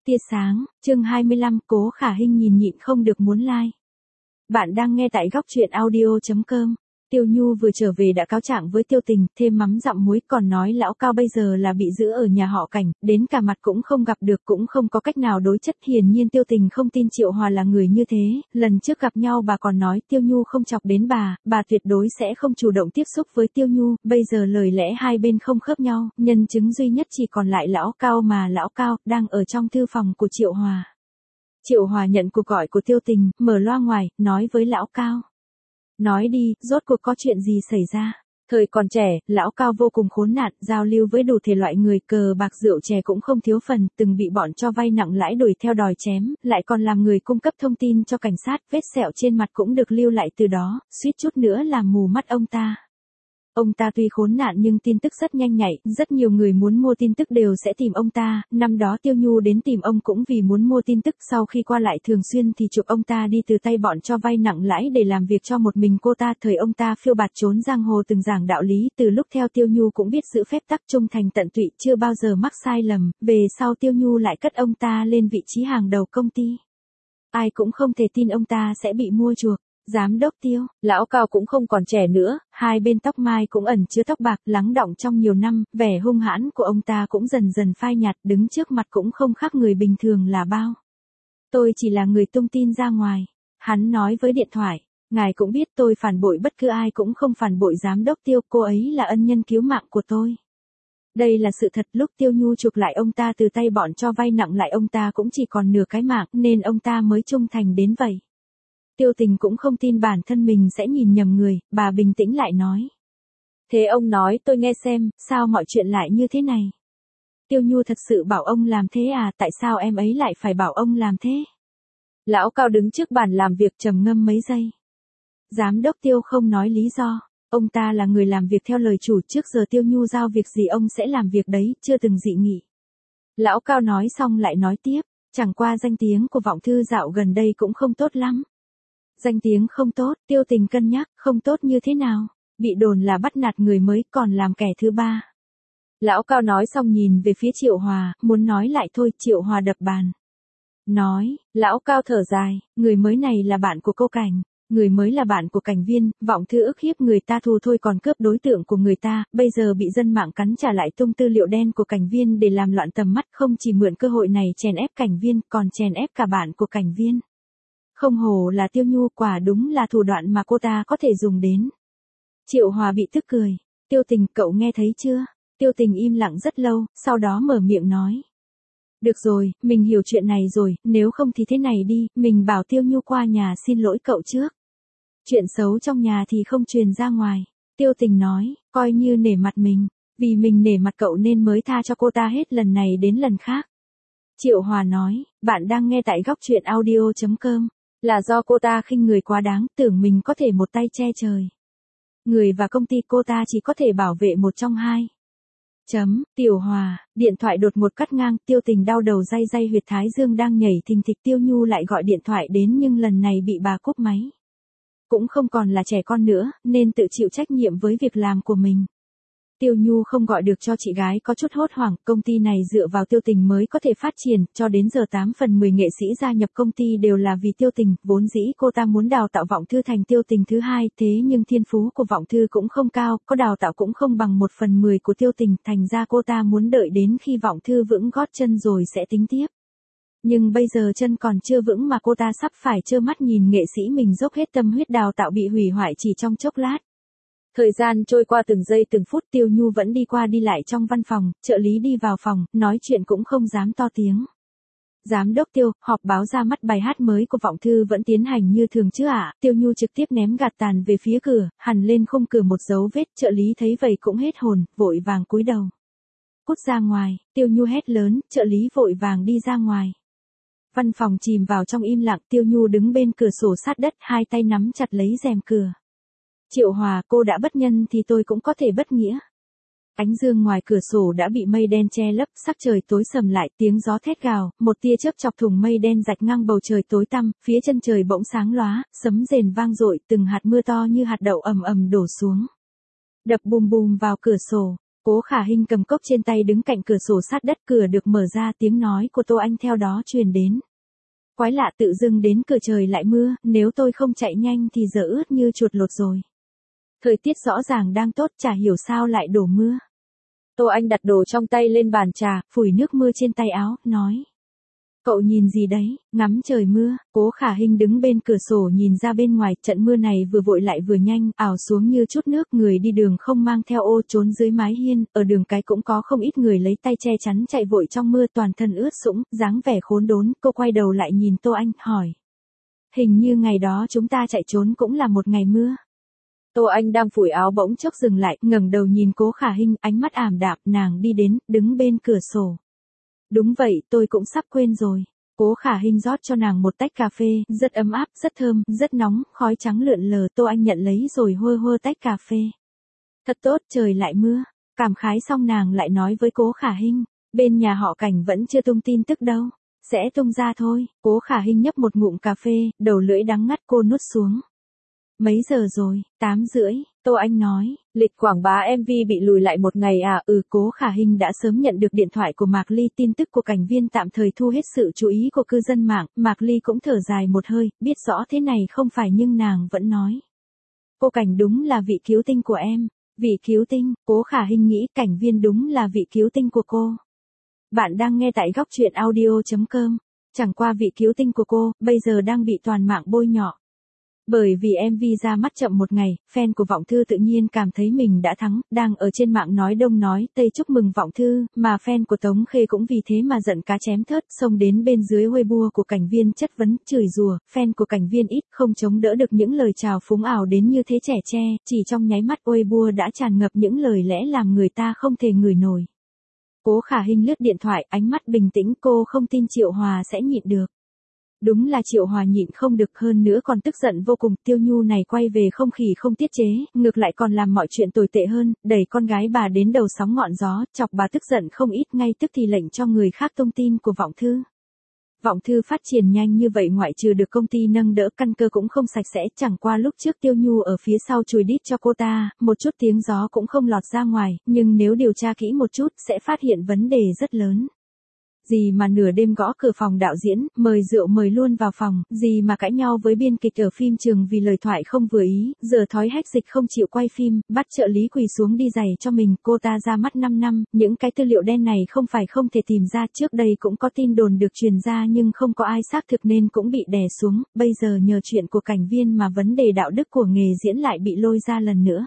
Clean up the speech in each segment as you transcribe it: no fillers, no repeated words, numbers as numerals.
Tia sáng, chương 25, Cố Khả Hinh nhìn nhịn không được muốn like. Bạn đang nghe tại góc truyện audio.com. Tiêu Nhu vừa trở về đã cáo trạng với Tiêu Tình, thêm mắm dặm muối, còn nói lão Cao bây giờ là bị giữ ở nhà họ Cảnh, đến cả mặt cũng không gặp được, cũng không có cách nào đối chất. Hiển nhiên Tiêu Tình không tin Triệu Hòa là người như thế, lần trước gặp nhau bà còn nói Tiêu Nhu không chọc đến bà tuyệt đối sẽ không chủ động tiếp xúc với Tiêu Nhu, bây giờ lời lẽ hai bên không khớp nhau, nhân chứng duy nhất chỉ còn lại lão Cao, mà lão Cao đang ở trong thư phòng của Triệu Hòa. Triệu Hòa nhận cuộc gọi của Tiêu Tình, mở loa ngoài, nói với lão Cao. Nói đi, rốt cuộc có chuyện gì xảy ra? Thời còn trẻ, lão Cao vô cùng khốn nạn, giao lưu với đủ thể loại người, cờ bạc rượu chè cũng không thiếu phần, từng bị bọn cho vay nặng lãi đuổi theo đòi chém, lại còn làm người cung cấp thông tin cho cảnh sát, vết sẹo trên mặt cũng được lưu lại từ đó, suýt chút nữa làm mù mắt ông ta. Ông ta tuy khốn nạn nhưng tin tức rất nhanh nhạy, rất nhiều người muốn mua tin tức đều sẽ tìm ông ta, năm đó Tiêu Nhu đến tìm ông cũng vì muốn mua tin tức, sau khi qua lại thường xuyên thì chuộc ông ta đi từ tay bọn cho vay nặng lãi để làm việc cho một mình cô ta, thời ông ta phiêu bạt trốn giang hồ từng giảng đạo lý, từ lúc theo Tiêu Nhu cũng biết giữ phép tắc trung thành tận tụy, chưa bao giờ mắc sai lầm, về sau Tiêu Nhu lại cất ông ta lên vị trí hàng đầu công ty. Ai cũng không thể tin ông ta sẽ bị mua chuộc. Giám đốc Tiêu, lão Cao cũng không còn trẻ nữa, hai bên tóc mai cũng ẩn chứa tóc bạc, lắng đọng trong nhiều năm, vẻ hung hãn của ông ta cũng dần dần phai nhạt, đứng trước mặt cũng không khác người bình thường là bao. Tôi chỉ là người tung tin ra ngoài, hắn nói với điện thoại, ngài cũng biết tôi phản bội bất cứ ai cũng không phản bội giám đốc Tiêu, cô ấy là ân nhân cứu mạng của tôi. Đây là sự thật, lúc Tiêu Nhu chuộc lại ông ta từ tay bọn cho vay nặng lại ông ta cũng chỉ còn nửa cái mạng, nên ông ta mới trung thành đến vậy. Tiêu Tình cũng không tin bản thân mình sẽ nhìn nhầm người, bà bình tĩnh lại nói. Thế ông nói tôi nghe xem, sao mọi chuyện lại như thế này? Tiêu Nhu thật sự bảo ông làm thế à, tại sao em ấy lại phải bảo ông làm thế? Lão Cao đứng trước bàn làm việc trầm ngâm mấy giây. Giám đốc Tiêu không nói lý do, ông ta là người làm việc theo lời chủ, trước giờ Tiêu Nhu giao việc gì ông sẽ làm việc đấy, chưa từng dị nghị. Lão Cao nói xong lại nói tiếp, chẳng qua danh tiếng của Vọng Thư dạo gần đây cũng không tốt lắm. Danh tiếng không tốt, Tiêu Tình cân nhắc, không tốt như thế nào? Bị đồn là bắt nạt người mới, còn làm kẻ thứ ba. Lão Cao nói xong nhìn về phía Triệu Hòa, muốn nói lại thôi, Triệu Hòa đập bàn. Nói, lão Cao thở dài, người mới này là bạn của cô Cảnh, người mới là bạn của Cảnh Viên, Vọng Thư ức hiếp người ta thù thôi còn cướp đối tượng của người ta, bây giờ bị dân mạng cắn trả lại tung tư liệu đen của Cảnh Viên để làm loạn tầm mắt, không chỉ mượn cơ hội này chèn ép Cảnh Viên, còn chèn ép cả bạn của Cảnh Viên. Không hổ là Tiêu Nhu, quả đúng là thủ đoạn mà cô ta có thể dùng đến. Triệu Hòa bị tức cười. Tiêu Tình, cậu nghe thấy chưa? Tiêu Tình im lặng rất lâu, sau đó mở miệng nói. Được rồi, mình hiểu chuyện này rồi, nếu không thì thế này đi, mình bảo Tiêu Nhu qua nhà xin lỗi cậu trước. Chuyện xấu trong nhà thì không truyền ra ngoài. Tiêu Tình nói, coi như nể mặt mình, vì mình nể mặt cậu nên mới tha cho cô ta hết lần này đến lần khác. Triệu Hòa nói, bạn đang nghe tại góc truyện audio.com. Là do cô ta khinh người quá đáng, tưởng mình có thể một tay che trời. Người và công ty cô ta chỉ có thể bảo vệ một trong hai. Tiểu Hòa, điện thoại đột ngột cắt ngang, Tiêu Tình đau đầu day day huyệt thái dương đang nhảy thình thịch, Tiêu Nhu lại gọi điện thoại đến nhưng lần này bị bà cúp máy. Cũng không còn là trẻ con nữa, nên tự chịu trách nhiệm với việc làm của mình. Tiêu Nhu không gọi được cho chị gái có chút hốt hoảng, công ty này dựa vào Tiêu Tình mới có thể phát triển, cho đến giờ 8 phần 10 nghệ sĩ gia nhập công ty đều là vì Tiêu Tình, vốn dĩ cô ta muốn đào tạo Vọng Thư thành Tiêu Tình thứ hai, thế nhưng thiên phú của Vọng Thư cũng không cao, có đào tạo cũng không bằng 1/10 của Tiêu Tình, thành ra cô ta muốn đợi đến khi Vọng Thư vững gót chân rồi sẽ tính tiếp. Nhưng bây giờ chân còn chưa vững mà cô ta sắp phải trơ mắt nhìn nghệ sĩ mình dốc hết tâm huyết đào tạo bị hủy hoại chỉ trong chốc lát. Thời gian trôi qua từng giây từng phút, Tiêu Nhu vẫn đi qua đi lại trong văn phòng, trợ lý đi vào phòng, nói chuyện cũng không dám to tiếng. Giám đốc Tiêu, họp báo ra mắt bài hát mới của Vọng Thư vẫn tiến hành như thường chứ ạ? Tiêu Nhu trực tiếp ném gạt tàn về phía cửa, hằn lên khung cửa một dấu vết, trợ lý thấy vậy cũng hết hồn, vội vàng cúi đầu. Cút ra ngoài, Tiêu Nhu hét lớn, trợ lý vội vàng đi ra ngoài. Văn phòng chìm vào trong im lặng, Tiêu Nhu đứng bên cửa sổ sát đất, hai tay nắm chặt lấy rèm cửa. Triệu Hòa, cô đã bất nhân thì tôi cũng có thể bất nghĩa. Ánh dương ngoài cửa sổ đã bị mây đen che lấp, sắc trời tối sầm lại, tiếng gió thét gào, một tia chớp chọc thủng mây đen rạch ngang bầu trời tối tăm, phía chân trời bỗng sáng lóa, sấm rền vang dội, từng hạt mưa to như hạt đậu ầm ầm đổ xuống. Đập bùm bùm vào cửa sổ. Cố Khả Hinh cầm cốc trên tay đứng cạnh cửa sổ sát đất, cửa được mở ra, tiếng nói của Tô Anh theo đó truyền đến. Quái lạ, tự dưng đến cửa trời lại mưa, nếu tôi không chạy nhanh thì giờ ướt như chuột lột rồi. Thời tiết rõ ràng đang tốt, chả hiểu sao lại đổ mưa. Tô Anh đặt đồ trong tay lên bàn trà, phủi nước mưa trên tay áo, nói. Cậu nhìn gì đấy, ngắm trời mưa. Cố Khả Hinh đứng bên cửa sổ nhìn ra bên ngoài, trận mưa này vừa vội lại vừa nhanh, ảo xuống như chút nước, người đi đường không mang theo ô trốn dưới mái hiên, ở đường cái cũng có không ít người lấy tay che chắn chạy vội trong mưa, toàn thân ướt sũng, dáng vẻ khốn đốn. Cô quay đầu lại nhìn Tô Anh, hỏi. Hình như ngày đó chúng ta chạy trốn cũng là một ngày mưa. Tô Anh đang phủi áo bỗng chốc dừng lại, ngẩng đầu nhìn Cố Khả Hinh, ánh mắt ảm đạm, nàng đi đến, đứng bên cửa sổ. Đúng vậy, tôi cũng sắp quên rồi. Cố Khả Hinh rót cho nàng một tách cà phê, rất ấm áp, rất thơm, rất nóng, khói trắng lượn lờ. Tô Anh nhận lấy rồi hơ hơ tách cà phê. Thật tốt, trời lại mưa. Cảm khái xong nàng lại nói với Cố Khả Hinh, bên nhà họ Cảnh vẫn chưa tung tin tức đâu. Sẽ tung ra thôi. Cố Khả Hinh nhấp một ngụm cà phê, đầu lưỡi đắng ngắt cô nuốt xuống. Mấy giờ rồi? 8:30, Tô Anh nói, lịch quảng bá MV bị lùi lại một ngày à? Cố Khả Hinh đã sớm nhận được điện thoại của Mạc Ly, tin tức của Cảnh Viên tạm thời thu hết sự chú ý của cư dân mạng, Mạc Ly cũng thở dài một hơi, biết rõ thế này không phải nhưng nàng vẫn nói. Cô Cảnh đúng là vị cứu tinh của em. Vị cứu tinh, Cố Khả Hinh nghĩ Cảnh Viên đúng là vị cứu tinh của cô. Bạn đang nghe tại góc truyện audio.com, chẳng qua vị cứu tinh của cô, bây giờ đang bị toàn mạng bôi nhọ. Bởi vì MV ra mắt chậm một ngày, fan của Vọng Thư tự nhiên cảm thấy mình đã thắng, đang ở trên mạng nói đông nói tây chúc mừng Vọng Thư, mà fan của Tống Khê cũng vì thế mà giận cá chém thớt, xông đến bên dưới Weibo của Cảnh Viên chất vấn, chửi rủa. Fan của Cảnh Viên ít không chống đỡ được những lời chào phúng ảo đến như thế trẻ tre, chỉ trong nháy mắt Weibo đã tràn ngập những lời lẽ làm người ta không thể ngửi nổi. Cố Khả Hinh lướt điện thoại, ánh mắt bình tĩnh, cô không tin Triệu Hòa sẽ nhịn được. Đúng là Triệu Hòa nhịn không được, hơn nữa còn tức giận vô cùng. Tiêu Nhu này quay về không khỉ không tiết chế, ngược lại còn làm mọi chuyện tồi tệ hơn, đẩy con gái bà đến đầu sóng ngọn gió, chọc bà tức giận không ít, ngay tức thì lệnh cho người khác tung tin của Vọng Thư. Vọng Thư phát triển nhanh như vậy ngoại trừ được công ty nâng đỡ, căn cơ cũng không sạch sẽ, chẳng qua lúc trước Tiêu Nhu ở phía sau chùi đít cho cô ta, một chút tiếng gió cũng không lọt ra ngoài, nhưng nếu điều tra kỹ một chút sẽ phát hiện vấn đề rất lớn. Gì mà nửa đêm gõ cửa phòng đạo diễn, mời rượu mời luôn vào phòng, gì mà cãi nhau với biên kịch ở phim trường vì lời thoại không vừa ý, giờ thói hách dịch không chịu quay phim, bắt trợ lý quỳ xuống đi giày cho mình, cô ta ra mắt 5 năm, những cái tư liệu đen này không phải không thể tìm ra, trước đây cũng có tin đồn được truyền ra nhưng không có ai xác thực nên cũng bị đè xuống, bây giờ nhờ chuyện của Cảnh Viên mà vấn đề đạo đức của nghề diễn lại bị lôi ra lần nữa.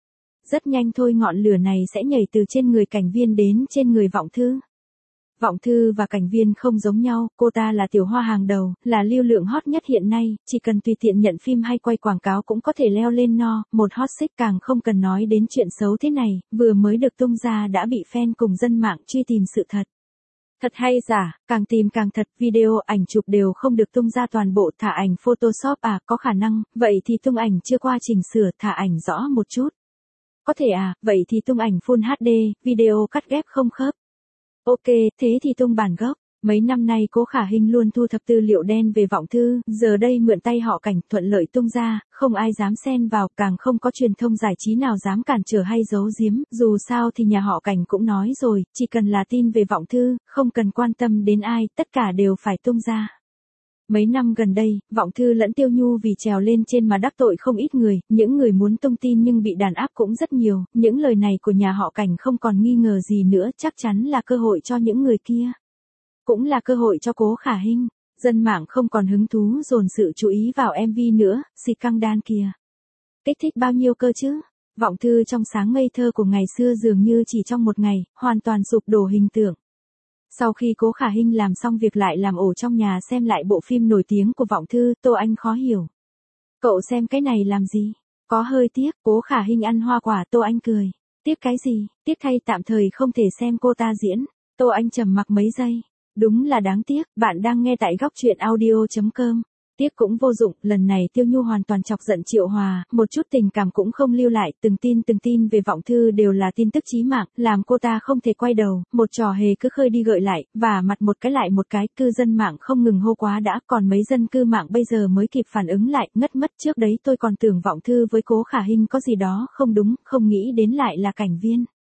Rất nhanh thôi ngọn lửa này sẽ nhảy từ trên người Cảnh Viên đến trên người Vọng Thư. Vọng Thư và Cảnh Viên không giống nhau, cô ta là tiểu hoa hàng đầu, là lưu lượng hot nhất hiện nay, chỉ cần tùy tiện nhận phim hay quay quảng cáo cũng có thể leo lên no, một hot sex, càng không cần nói đến chuyện xấu thế này, vừa mới được tung ra đã bị fan cùng dân mạng truy tìm sự thật. Thật hay giả, càng tìm càng thật, video, ảnh chụp đều không được tung ra toàn bộ, thả ảnh Photoshop à, có khả năng, vậy thì tung ảnh chưa qua chỉnh sửa, thả ảnh rõ một chút. Có thể à, vậy thì tung ảnh Full HD, video cắt ghép không khớp. Ok, thế thì tung bản gốc. Mấy năm nay Cố Khả Hinh luôn thu thập tư liệu đen về Vọng Thư, giờ đây mượn tay họ Cảnh thuận lợi tung ra, không ai dám xen vào, càng không có truyền thông giải trí nào dám cản trở hay giấu giếm, dù sao thì nhà họ Cảnh cũng nói rồi, chỉ cần là tin về Vọng Thư, không cần quan tâm đến ai, tất cả đều phải tung ra. Mấy năm gần đây, Vọng Thư lẫn Tiêu Nhu vì trèo lên trên mà đắc tội không ít người, những người muốn tung tin nhưng bị đàn áp cũng rất nhiều, những lời này của nhà họ Cảnh không còn nghi ngờ gì nữa, chắc chắn là cơ hội cho những người kia. Cũng là cơ hội cho Cố Khả Hinh, dân mạng không còn hứng thú dồn sự chú ý vào MV nữa, xịt căng đan kìa. Kích thích bao nhiêu cơ chứ? Vọng Thư trong sáng ngây thơ của ngày xưa dường như chỉ trong một ngày, hoàn toàn sụp đổ hình tượng. Sau khi Cố Khả Hinh làm xong việc lại làm ổ trong nhà xem lại bộ phim nổi tiếng của Vọng Thư, Tô Anh khó hiểu. Cậu xem cái này làm gì? Có hơi tiếc, Cố Khả Hinh ăn hoa quả, Tô Anh cười. Tiếc cái gì? Tiếc thay tạm thời không thể xem cô ta diễn. Tô Anh trầm mặc mấy giây. Đúng là đáng tiếc, bạn đang nghe tại góc truyện audio.com. Tiếc cũng vô dụng, lần này Tiêu Nhu hoàn toàn chọc giận Triệu Hòa, một chút tình cảm cũng không lưu lại, từng tin về Vọng Thư đều là tin tức chí mạng, làm cô ta không thể quay đầu, một trò hề cứ khơi đi gợi lại, và mặt một cái lại một cái, cư dân mạng không ngừng hô quá đã, còn mấy dân cư mạng bây giờ mới kịp phản ứng lại, ngất mất, trước đấy tôi còn tưởng Vọng Thư với Cố Khả Hinh có gì đó không đúng, không nghĩ đến lại là Cảnh Viên.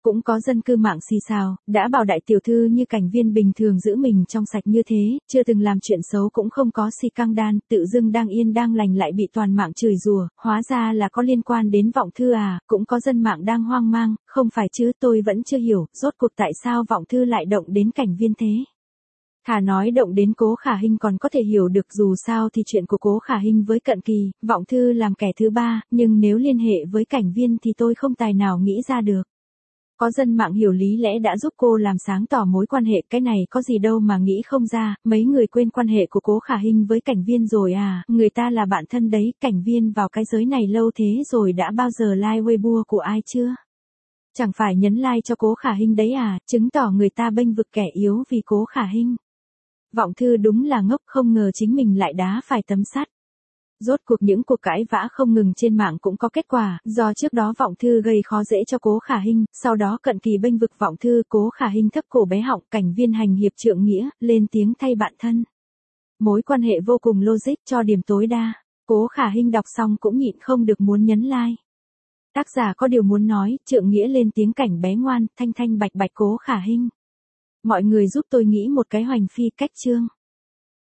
Cũng có dân cư mạng xì xào, đã bảo đại tiểu thư như Cảnh Viên bình thường giữ mình trong sạch như thế, chưa từng làm chuyện xấu cũng không có si căng đan, tự dưng đang yên đang lành lại bị toàn mạng chửi rủa, hóa ra là có liên quan đến Vọng Thư à, cũng có dân mạng đang hoang mang, không phải chứ, tôi vẫn chưa hiểu, rốt cuộc tại sao Vọng Thư lại động đến Cảnh Viên thế. Thà nói động đến Cố Khả Hinh còn có thể hiểu được, dù sao thì chuyện của Cố Khả Hinh với Cận Kỳ, Vọng Thư làm kẻ thứ ba, nhưng nếu liên hệ với Cảnh Viên thì tôi không tài nào nghĩ ra được. Có dân mạng hiểu lý lẽ đã giúp cô làm sáng tỏ mối quan hệ, cái này có gì đâu mà nghĩ không ra, mấy người quên quan hệ của Cố Khả Hinh với Cảnh Viên rồi à, người ta là bạn thân đấy, Cảnh Viên vào cái giới này lâu thế rồi đã bao giờ like Weibo của ai chưa? Chẳng phải nhấn like cho Cố Khả Hinh đấy à, chứng tỏ người ta bênh vực kẻ yếu vì Cố Khả Hinh. Vọng Thư đúng là ngốc, không ngờ chính mình lại đá phải tấm sắt. Rốt cuộc những cuộc cãi vã không ngừng trên mạng cũng có kết quả, do trước đó Vọng Thư gây khó dễ cho Cố Khả Hinh, sau đó Cận Kỳ bênh vực Vọng Thư, Cố Khả Hinh thấp cổ bé họng, Cảnh Viên hành hiệp trượng nghĩa, lên tiếng thay bạn thân. Mối quan hệ vô cùng logic, cho điểm tối đa. Cố Khả Hinh đọc xong cũng nhịn không được muốn nhấn like. Tác giả có điều muốn nói, trượng nghĩa lên tiếng cảnh bé ngoan, thanh thanh bạch bạch Cố Khả Hinh. Mọi người giúp tôi nghĩ một cái hoành phi cách chương.